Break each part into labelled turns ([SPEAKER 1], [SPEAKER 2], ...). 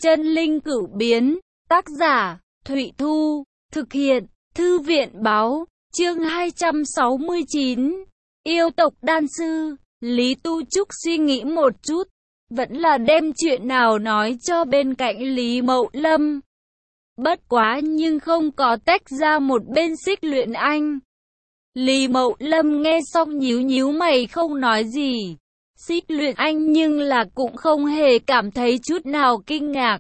[SPEAKER 1] Chân linh cửu biến, tác giả, Thụy Thu, thực hiện, Thư viện báo, chương 269, yêu tộc đan sư. Lý Tu Trúc suy nghĩ một chút, vẫn là đem chuyện nào nói cho bên cạnh Lý Mậu Lâm. Bất quá nhưng không có tách ra một bên Xích Luyện Anh. Lý Mậu Lâm nghe xong nhíu nhíu mày không nói gì. Xích Luyện Anh nhưng là cũng không hề cảm thấy chút nào kinh ngạc.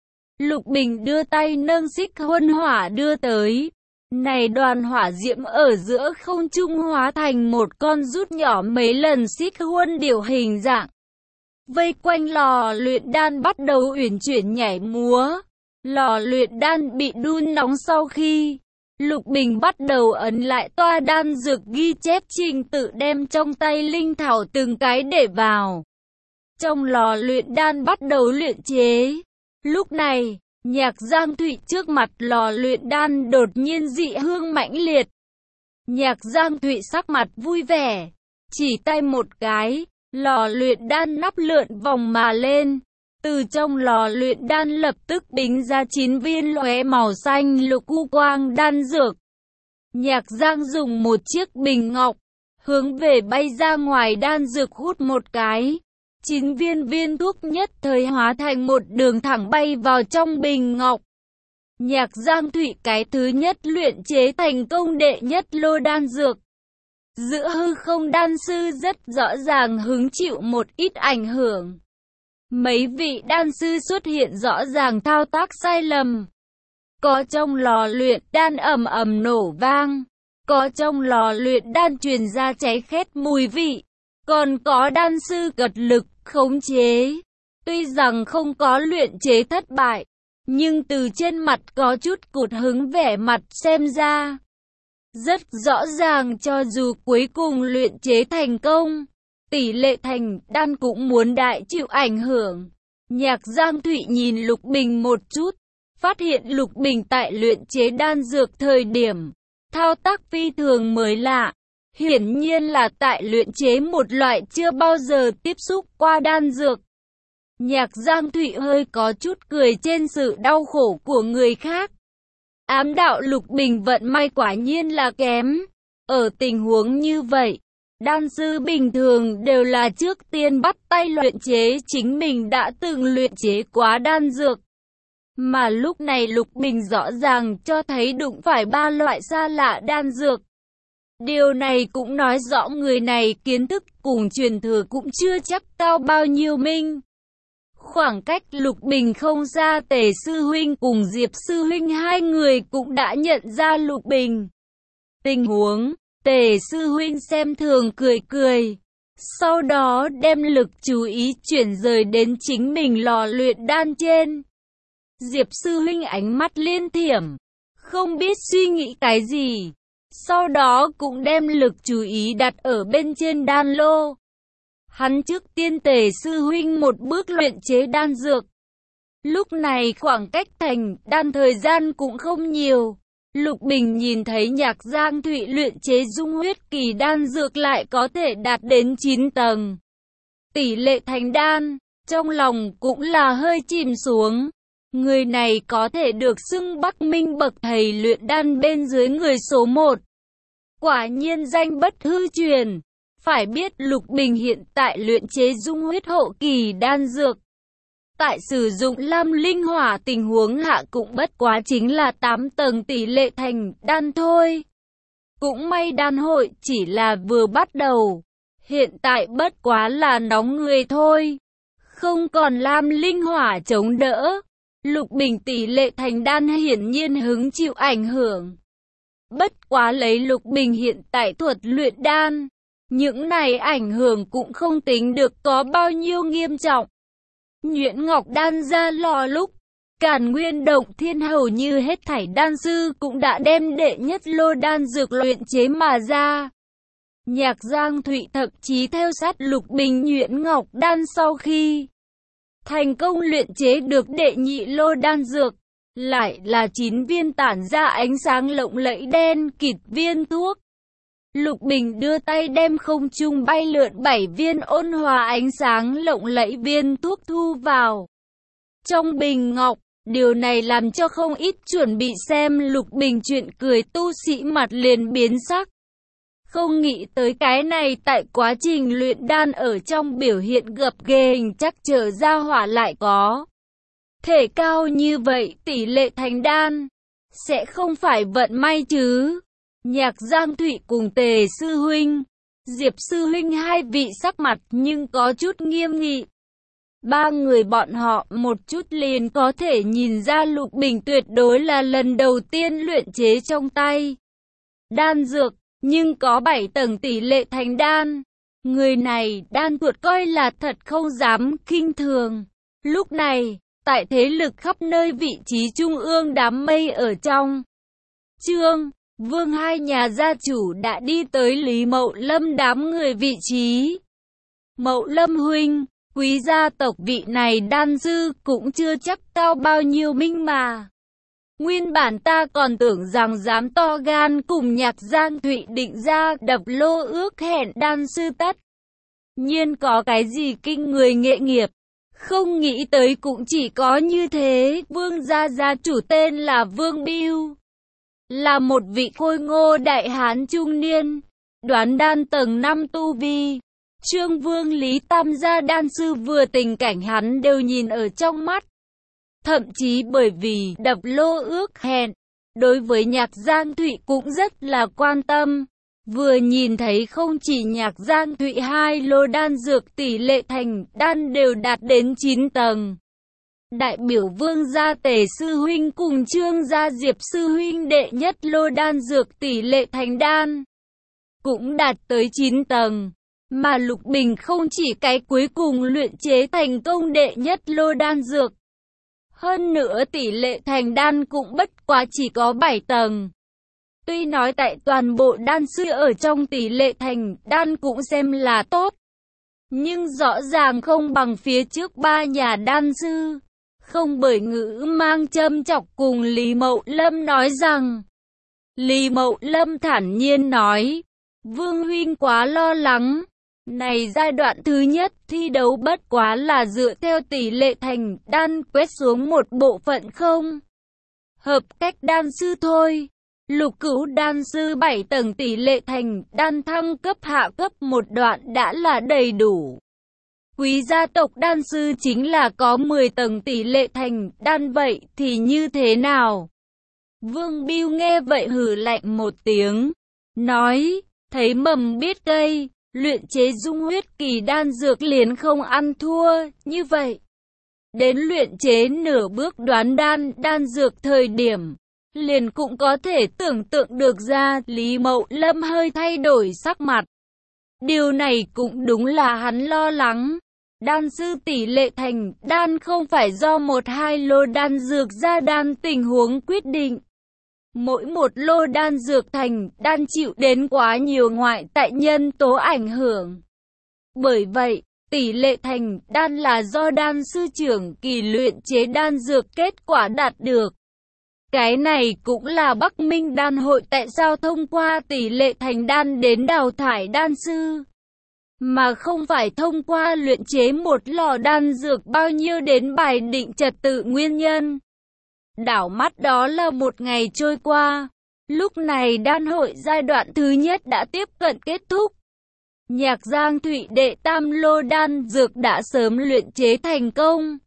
[SPEAKER 1] Lục Bình đưa tay nâng xích huân hỏa đưa tới. Này đoàn hỏa diễm ở giữa không trung hóa thành một con rút nhỏ mấy lần xích huân điểu hình dạng. Vây quanh lò luyện đan bắt đầu uyển chuyển nhảy múa. Lò luyện đan bị đun nóng sau khi Lục Bình bắt đầu ấn lại toa đan dược ghi chép trình tự đem trong tay linh thảo từng cái để vào. Trong lò luyện đan bắt đầu luyện chế. Lúc này, Nhạc Giang Thụy trước mặt lò luyện đan đột nhiên dị hương mãnh liệt. Nhạc Giang Thụy sắc mặt vui vẻ, chỉ tay một cái, lò luyện đan nắp lượn vòng mà lên. Từ trong lò luyện đan lập tức bính ra 9 viên lóe màu xanh lục u quang đan dược. Nhạc Giang dùng một chiếc bình ngọc, hướng về bay ra ngoài đan dược hút một cái. 9 viên thuốc nhất thời hóa thành một đường thẳng bay vào trong bình ngọc. Nhạc Giang Thụy cái thứ nhất luyện chế thành công đệ nhất lô đan dược. Giữa hư không đan sư rất rõ ràng hứng chịu một ít ảnh hưởng. Mấy vị đan sư xuất hiện rõ ràng thao tác sai lầm. Có trong lò luyện đan ầm ầm nổ vang. Có trong lò luyện đan truyền ra cháy khét mùi vị. Còn có đan sư cật lực khống chế. Tuy rằng không có luyện chế thất bại, nhưng từ trên mặt có chút cụt hứng vẻ mặt xem ra. Rất rõ ràng cho dù cuối cùng luyện chế thành công, tỷ lệ thành đan cũng muốn đại chịu ảnh hưởng. Nhạc Giang Thụy nhìn Lục Bình một chút, phát hiện Lục Bình tại luyện chế đan dược thời điểm, thao tác phi thường mới lạ. Hiển nhiên là tại luyện chế một loại chưa bao giờ tiếp xúc qua đan dược. Nhạc Giang Thụy hơi có chút cười trên sự đau khổ của người khác. Ám đạo Lục Bình vận may quả nhiên là kém. Ở tình huống như vậy, đan sư bình thường đều là trước tiên bắt tay luyện chế chính mình đã từng luyện chế quá đan dược. Mà lúc này Lục Bình rõ ràng cho thấy đụng phải 3 loại xa lạ đan dược. Điều này cũng nói rõ người này kiến thức cùng truyền thừa cũng chưa chắc cao bao nhiêu minh. Khoảng cách Lục Bình không xa, Tề Sư Huynh cùng Diệp Sư Huynh hai người cũng đã nhận ra Lục Bình. Tình huống, Tề Sư Huynh xem thường cười cười. Sau đó đem lực chú ý chuyển rời đến chính mình lò luyện đan trên. Diệp Sư Huynh ánh mắt liên thiểm, không biết suy nghĩ cái gì. Sau đó cũng đem lực chú ý đặt ở bên trên đan lô. Hắn trước tiên Tề Sư Huynh một bước luyện chế đan dược. Lúc này khoảng cách thành đan thời gian cũng không nhiều. Lục Bình nhìn thấy Nhạc Giang Thụy luyện chế dung huyết kỳ đan dược lại có thể đạt đến 9 tầng. Tỷ lệ thành đan, trong lòng cũng là hơi chìm xuống. Người này có thể được xưng Bắc Minh bậc thầy luyện đan bên dưới người số 1. Quả nhiên danh bất hư truyền. Phải biết Lục Bình hiện tại luyện chế dung huyết hậu kỳ đan dược. Tại sử dụng lam linh hỏa tình huống hạ cũng bất quá chính là 8 tầng tỷ lệ thành đan thôi. Cũng may đan hội chỉ là vừa bắt đầu. Hiện tại bất quá là nóng người thôi. Không còn lam linh hỏa chống đỡ. Lục Bình tỷ lệ thành đan hiển nhiên hứng chịu ảnh hưởng. Bất quá lấy Lục Bình hiện tại thuật luyện đan, những này ảnh hưởng cũng không tính được có bao nhiêu nghiêm trọng. Nhuyễn Ngọc đan ra lò lúc, Càn Nguyên Động Thiên hầu như hết thảy đan sư cũng đã đem đệ nhất lô đan dược luyện chế mà ra. Nhạc Giang Thụy thậm chí theo sát Lục Bình Nhuyễn Ngọc đan sau khi thành công luyện chế được đệ nhị lô đan dược. Lại là 9 viên tản ra ánh sáng lộng lẫy đen kịt viên thuốc. Lục Bình đưa tay đem không trung bay lượn 7 viên ôn hòa ánh sáng lộng lẫy viên thuốc thu vào. trong bình ngọc. Điều này làm cho không ít chuẩn bị xem Lục Bình chuyện cười tu sĩ mặt liền biến sắc. Không nghĩ tới cái này tại quá trình luyện đan ở trong biểu hiện gập ghề hình chắc trở ra hỏa lại có thể cao như vậy, tỷ lệ thành đan sẽ không phải vận may chứ. Nhạc Giang Thụy cùng Tề sư huynh, Diệp sư huynh hai vị sắc mặt nhưng có chút nghiêm nghị. Ba người bọn họ một chút liền có thể nhìn ra Lục Bình tuyệt đối là lần đầu tiên luyện chế trong tay đan dược, nhưng có 7 tầng tỷ lệ thành đan. Người này đan thuật coi là thật không dám khinh thường. Lúc này, tại thế lực khắp nơi vị trí trung ương đám mây ở trong, Trương, Vương hai nhà gia chủ đã đi tới Lý Mậu Lâm đám người vị trí. Mậu Lâm huynh, quý gia tộc vị này đan sư cũng chưa chắc cao bao nhiêu minh mà. Nguyên bản ta còn tưởng rằng dám to gan cùng Nhạc Giang Thụy định ra đập lô ước hẹn đan sư tất nhiên có cái gì kinh người nghệ nghiệp. Không nghĩ tới cũng chỉ có như thế. Vương gia gia chủ tên là Vương Biêu, là một vị khôi ngô đại hán trung niên, đoán đan tầng 5 tu vi. Trương Vương Lý Tam gia đan sư vừa tình cảnh hắn đều nhìn ở trong mắt. Thậm chí bởi vì đập lô ước hẹn, đối với Nhạc Giang Thụy cũng rất là quan tâm. Vừa nhìn thấy không chỉ Nhạc Giang Thụy hai lô đan dược tỷ lệ thành đan đều đạt đến 9 tầng. Đại biểu Vương gia Tề sư huynh cùng Trương gia Diệp sư huynh đệ nhất lô đan dược tỷ lệ thành đan cũng đạt tới 9 tầng. Mà Lục Bình không chỉ cái cuối cùng luyện chế thành công đệ nhất lô đan dược. Hơn nữa tỷ lệ thành đan cũng bất quá chỉ có 7 tầng. Tuy nói tại toàn bộ đan sư ở trong tỷ lệ thành đan cũng xem là tốt, nhưng rõ ràng không bằng phía trước ba nhà đan sư. Không bởi ngữ mang châm chọc cùng Lý Mậu Lâm nói rằng. Lý Mậu Lâm thản nhiên nói, Vương huynh quá lo lắng. Này giai đoạn thứ nhất thi đấu bất quá là dựa theo tỷ lệ thành đan quét xuống một bộ phận không hợp cách đan sư thôi. Lục cửu đan sư 7 tầng tỷ lệ thành đan thăng cấp hạ cấp một đoạn đã là đầy đủ. Quý gia tộc đan sư chính là có 10 tầng tỷ lệ thành đan, vậy thì như thế nào? Vương Biêu nghe vậy hừ lạnh một tiếng, nói, thấy mầm biết cây, luyện chế dung huyết kỳ đan dược liền không ăn thua, như vậy. Đến luyện chế nửa bước đoán đan dược thời điểm, liền cũng có thể tưởng tượng được ra. Lý Mậu Lâm hơi thay đổi sắc mặt. Điều này cũng đúng là hắn lo lắng. Đan sư tỷ lệ thành đan không phải do 1-2 lô đan dược ra đan tình huống quyết định. Mỗi một lô đan dược thành đan chịu đến quá nhiều ngoại tại nhân tố ảnh hưởng. Bởi vậy, tỷ lệ thành đan là do đan sư trưởng kỳ luyện chế đan dược kết quả đạt được. Cái này cũng là Bắc Minh Đan Hội tại sao thông qua tỷ lệ thành đan đến đào thải đan sư, mà không phải thông qua luyện chế một lò đan dược bao nhiêu đến bài định trật tự nguyên nhân. Đảo mắt đó là một ngày trôi qua. Lúc này đan hội giai đoạn thứ nhất đã tiếp cận kết thúc. Nhạc Giang Thụy đệ tam lô đan dược đã sớm luyện chế thành công.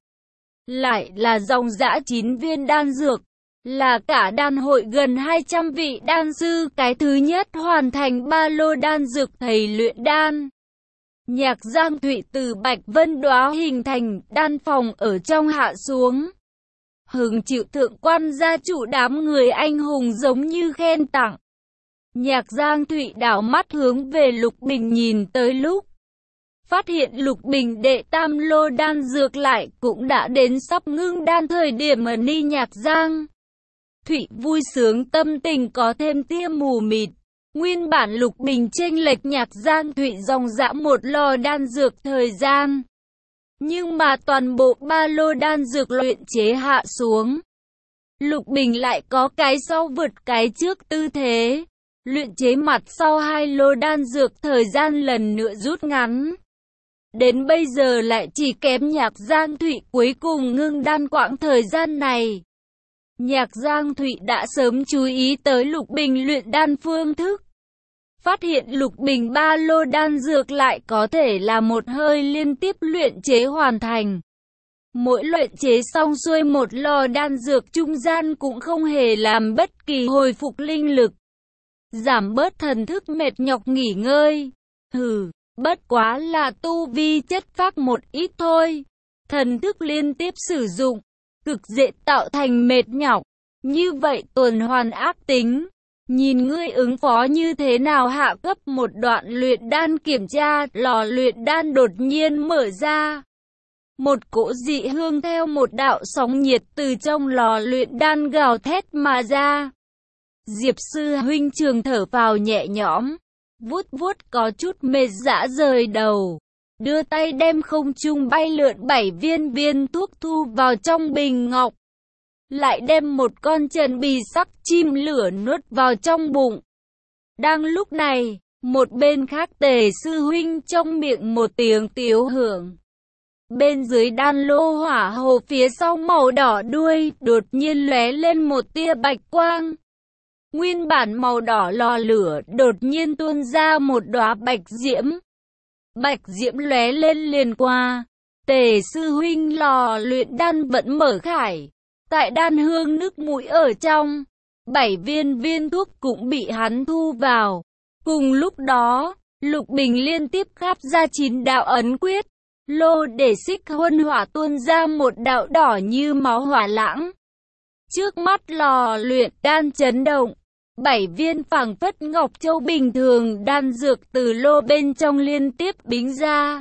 [SPEAKER 1] Lại là dòng dã 9 viên đan dược. Là cả đan hội gần 200 vị đan sư cái thứ nhất hoàn thành 3 lô đan dược thầy luyện đan. Nhạc Giang Thụy từ Bạch Vân Đóa hình thành đan phòng ở trong hạ xuống. Hứng chịu thượng quan gia chủ đám người anh hùng giống như khen tặng. Nhạc Giang Thụy đảo mắt hướng về Lục Bình nhìn tới lúc phát hiện Lục Bình đệ tam lô đan dược lại cũng đã đến sắp ngưng đan thời điểm ở ni Nhạc Giang Thụy vui sướng tâm tình có thêm tia mù mịt. Nguyên bản Lục Bình chênh lệch Nhạc Giang Thụy dòng dã một lò đan dược thời gian. Nhưng mà toàn bộ 3 lô đan dược luyện chế hạ xuống. Lục Bình lại có cái sau vượt cái trước tư thế. Luyện chế mặt sau 2 lô đan dược thời gian lần nữa rút ngắn. Đến bây giờ lại chỉ kém Nhạc Giang Thụy cuối cùng ngưng đan quãng thời gian này. Nhạc Giang Thụy đã sớm chú ý tới Lục Bình luyện đan phương thức. Phát hiện Lục Bình ba lô đan dược lại có thể là một hơi liên tiếp luyện chế hoàn thành. Mỗi luyện chế xong xuôi một lò đan dược trung gian cũng không hề làm bất kỳ hồi phục linh lực, giảm bớt thần thức mệt nhọc nghỉ ngơi. Bất quá là tu vi chất phác một ít thôi. Thần thức liên tiếp sử dụng, cực dễ tạo thành mệt nhọc. Như vậy tuần hoàn ác tính. Nhìn ngươi ứng phó như thế nào. Hạ cấp một đoạn luyện đan kiểm tra, lò luyện đan đột nhiên mở ra. Một cỗ dị hương theo một đạo sóng nhiệt từ trong lò luyện đan gào thét mà ra. Diệp sư huynh trường thở phào nhẹ nhõm, vuốt vuốt có chút mệt dã rời đầu, đưa tay đem không trung bay lượn 7 viên thuốc thu vào trong bình ngọc, lại đem một con trần bì sắc chim lửa nuốt vào trong bụng. Đang lúc này, một bên khác Tề sư huynh trong miệng một tiếng tiếu hưởng. Bên dưới đan lô hỏa hồ phía sau màu đỏ đuôi, đột nhiên lóe lên một tia bạch quang. Nguyên bản màu đỏ lò lửa đột nhiên tuôn ra một đóa bạch diễm. Bạch diễm lóe lên liền qua. Tề sư huynh lò luyện đan vẫn mở khải. Tại đan hương nước mũi ở trong, 7 viên thuốc cũng bị hắn thu vào. Cùng lúc đó, Lục Bình liên tiếp khắp ra 9 đạo ấn quyết. Lô để xích huân hỏa tuôn ra một đạo đỏ như máu hỏa lãng. Trước mắt lò luyện đan chấn động, 7 viên phảng phất ngọc châu bình thường đan dược từ lô bên trong liên tiếp bính ra.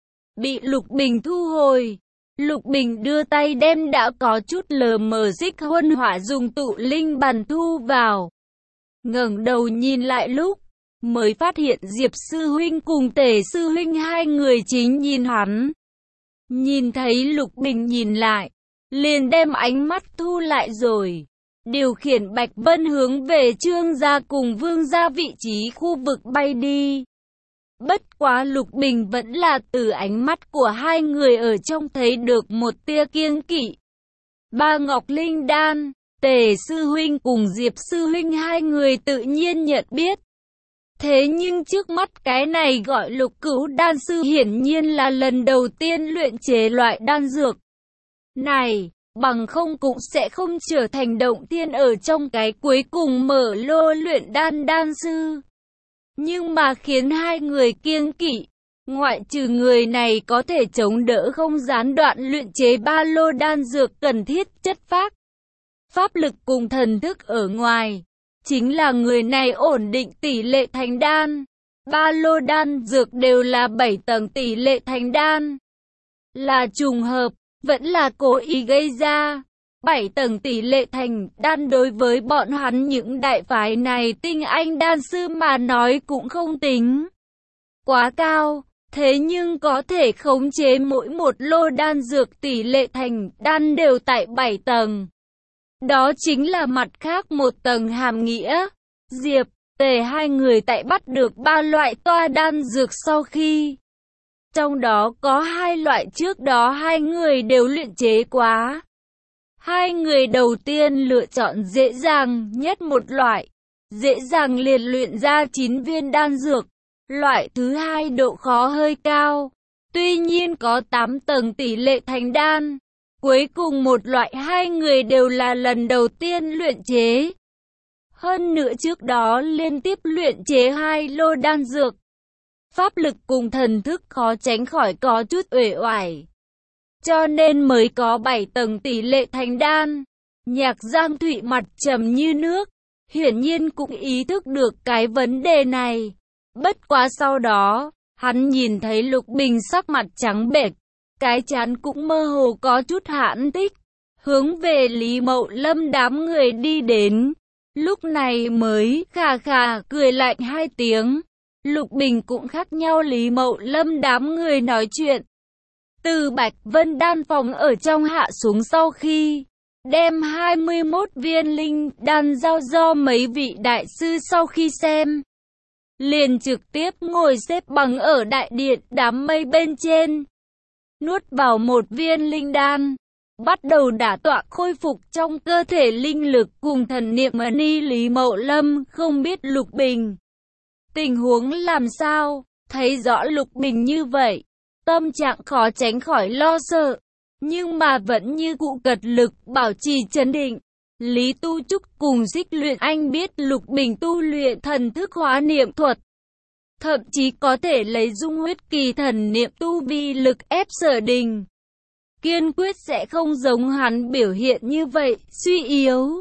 [SPEAKER 1] Bị Lục Bình thu hồi. Lục Bình đưa tay đem đã có chút lờ mờ xích huân hỏa dùng tụ linh bàn thu vào. Ngẩng đầu nhìn lại lúc, mới phát hiện Diệp sư huynh cùng Tề sư huynh hai người chính nhìn hắn. Nhìn thấy Lục Bình nhìn lại, liền đem ánh mắt thu lại rồi, điều khiển Bạch Vân hướng về Trương gia cùng Vương gia vị trí khu vực bay đi. Bất quá Lục Bình vẫn là từ ánh mắt của hai người ở trong thấy được một tia kiêng kỵ. Ba Ngọc Linh Đan, Tề sư huynh cùng Diệp sư huynh hai người tự nhiên nhận biết. Thế nhưng trước mắt cái này gọi Lục Cửu đan sư hiển nhiên là lần đầu tiên luyện chế loại đan dược này, bằng không cũng sẽ không trở thành động thiên ở trong cái cuối cùng mở lô luyện đan đan sư. Nhưng mà khiến hai người kiêng kỵ, ngoại trừ người này có thể chống đỡ không gián đoạn luyện chế ba lô đan dược cần thiết chất phác, pháp lực cùng thần thức ở ngoài, chính là người này ổn định tỷ lệ thành đan. Ba lô đan dược đều là 7 tầng tỷ lệ thành đan. Là trùng hợp, vẫn là cố ý gây ra. 7 tầng tỷ lệ thành đan đối với bọn hắn những đại phái này tinh anh đan sư mà nói cũng không tính quá cao. Thế nhưng có thể khống chế mỗi một lô đan dược tỷ lệ thành đan đều tại 7 tầng. Đó chính là mặt khác một tầng hàm nghĩa. Diệp, Tề hai người tại bắt được 3 loại toa đan dược sau khi. Trong đó có 2 loại trước đó hai người đều luyện chế quá. Hai người đầu tiên lựa chọn dễ dàng nhất một loại. Dễ dàng liền luyện ra 9 viên đan dược. Loại thứ hai độ khó hơi cao. Tuy nhiên có 8 tầng tỷ lệ thành đan. Cuối cùng một loại hai người đều là lần đầu tiên luyện chế. Hơn nữa trước đó liên tiếp luyện chế 2 lô đan dược. Pháp lực cùng thần thức khó tránh khỏi có chút uể oải. Cho nên mới có 7 tầng tỷ lệ thành đan. Nhạc Giang Thụy mặt trầm như nước. Hiển nhiên cũng ý thức được cái vấn đề này. Bất quá sau đó, hắn nhìn thấy Lục Bình sắc mặt trắng bệch. Cái trán cũng mơ hồ có chút hãn tích, hướng về Lý Mậu Lâm đám người đi đến. Lúc này mới khà khà cười lạnh 2 tiếng. Lục Bình cũng khác nhau Lý Mậu Lâm đám người nói chuyện. Từ Bạch Vân đan phòng ở trong hạ xuống sau khi đem 21 viên linh đan giao do mấy vị đại sư sau khi xem liền trực tiếp ngồi xếp bằng ở đại điện đám mây bên trên. Nuốt vào một viên linh đan, bắt đầu đả tọa khôi phục trong cơ thể linh lực cùng thần niệm ni. Lý Mậu Lâm không biết Lục Bình tình huống làm sao, thấy rõ Lục Bình như vậy, tâm trạng khó tránh khỏi lo sợ, nhưng mà vẫn như cũ cật lực bảo trì trấn định. Lý Tu Trúc cùng Xích Luyện Anh biết Lục Bình tu luyện thần thức hóa niệm thuật, thậm chí có thể lấy dung huyết kỳ thần niệm tu vi lực ép Sở Đình. Kiên quyết sẽ không giống hắn biểu hiện như vậy, suy yếu.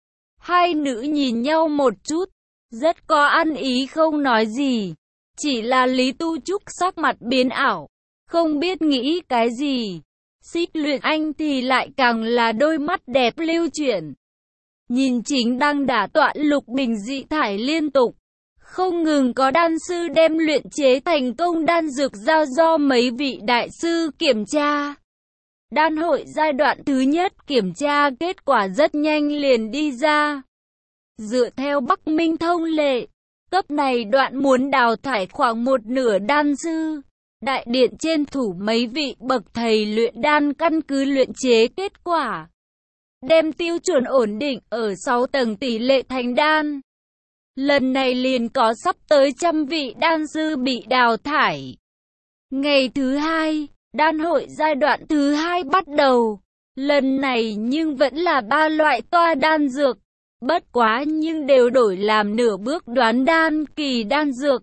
[SPEAKER 1] Hai nữ nhìn nhau một chút, rất có ăn ý không nói gì. Chỉ là Lý Tu Trúc sắc mặt biến ảo, không biết nghĩ cái gì. Xích Luyện Anh thì lại càng là đôi mắt đẹp lưu chuyển. Nhìn chính đang đả tọa Lục Bình dị thải liên tục. Không ngừng có đan sư đem luyện chế thành công đan dược giao do mấy vị đại sư kiểm tra. Đan hội giai đoạn thứ nhất kiểm tra kết quả rất nhanh liền đi ra. Dựa theo Bắc Minh thông lệ, cấp này đoạn muốn đào thải khoảng một nửa đan sư. Đại điện trên thủ mấy vị bậc thầy luyện đan căn cứ luyện chế kết quả, đem tiêu chuẩn ổn định ở 6 tầng tỷ lệ thành đan. Lần này liền có sắp tới 100 vị đan sư bị đào thải. Ngày thứ hai, đan hội giai đoạn thứ hai bắt đầu. Lần này nhưng vẫn là 3 loại toa đan dược. Bất quá nhưng đều đổi làm nửa bước đoán đan kỳ đan dược.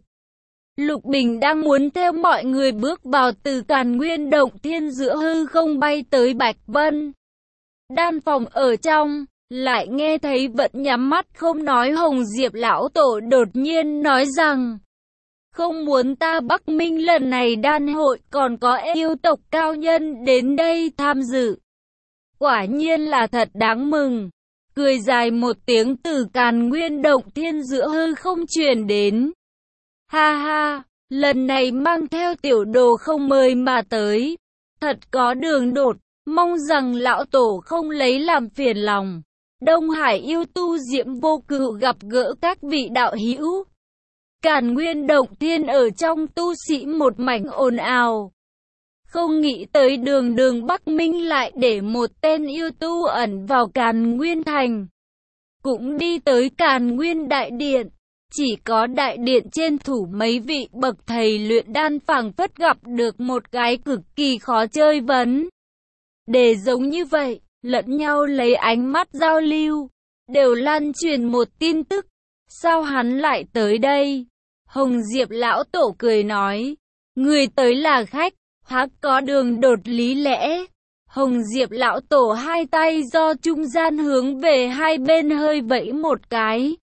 [SPEAKER 1] Lục Bình đang muốn theo mọi người bước vào từ Càn Nguyên Động Thiên giữa hư không bay tới Bạch Vân. Đan phòng ở trong, lại nghe thấy vẫn nhắm mắt không nói Hồng Diệp lão tổ đột nhiên nói rằng: không muốn ta Bắc Minh lần này đan hội còn có yêu tộc cao nhân đến đây tham dự. Quả nhiên là thật đáng mừng. Cười dài một tiếng từ Càn Nguyên Động Thiên giữa hư không truyền đến. Ha ha, lần này mang theo tiểu đồ không mời mà tới. Thật có đường đột, mong rằng lão tổ không lấy làm phiền lòng. Đông Hải yêu tu Diễm Vô Cự gặp gỡ các vị đạo hữu. Càn Nguyên Động Thiên ở trong tu sĩ một mảnh ồn ào. Không nghĩ tới đường Bắc Minh lại để một tên yêu tu ẩn vào Càn Nguyên Thành. Cũng đi tới Càn Nguyên Đại Điện. Chỉ có đại điện trên thủ mấy vị bậc thầy luyện đan phảng phất gặp được một cái cực kỳ khó chơi vấn. Để giống như vậy, lẫn nhau lấy ánh mắt giao lưu, đều lan truyền một tin tức. Sao hắn lại tới đây? Hồng Diệp lão tổ cười nói, người tới là khách, há có đường đột lý lẽ. Hồng Diệp lão tổ hai tay do trung gian hướng về hai bên hơi vẫy một cái.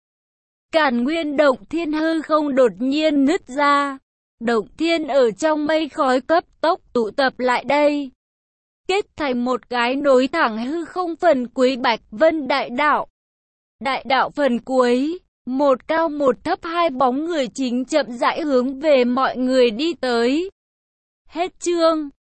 [SPEAKER 1] Càn Nguyên Động Thiên hư không đột nhiên nứt ra. Động thiên ở trong mây khói cấp tốc tụ tập lại đây, kết thành một cái nối thẳng hư không phần cuối Bạch Vân đại đạo. Đại đạo phần cuối, một cao một thấp hai bóng người chính chậm rãi hướng về mọi người đi tới. Hết chương.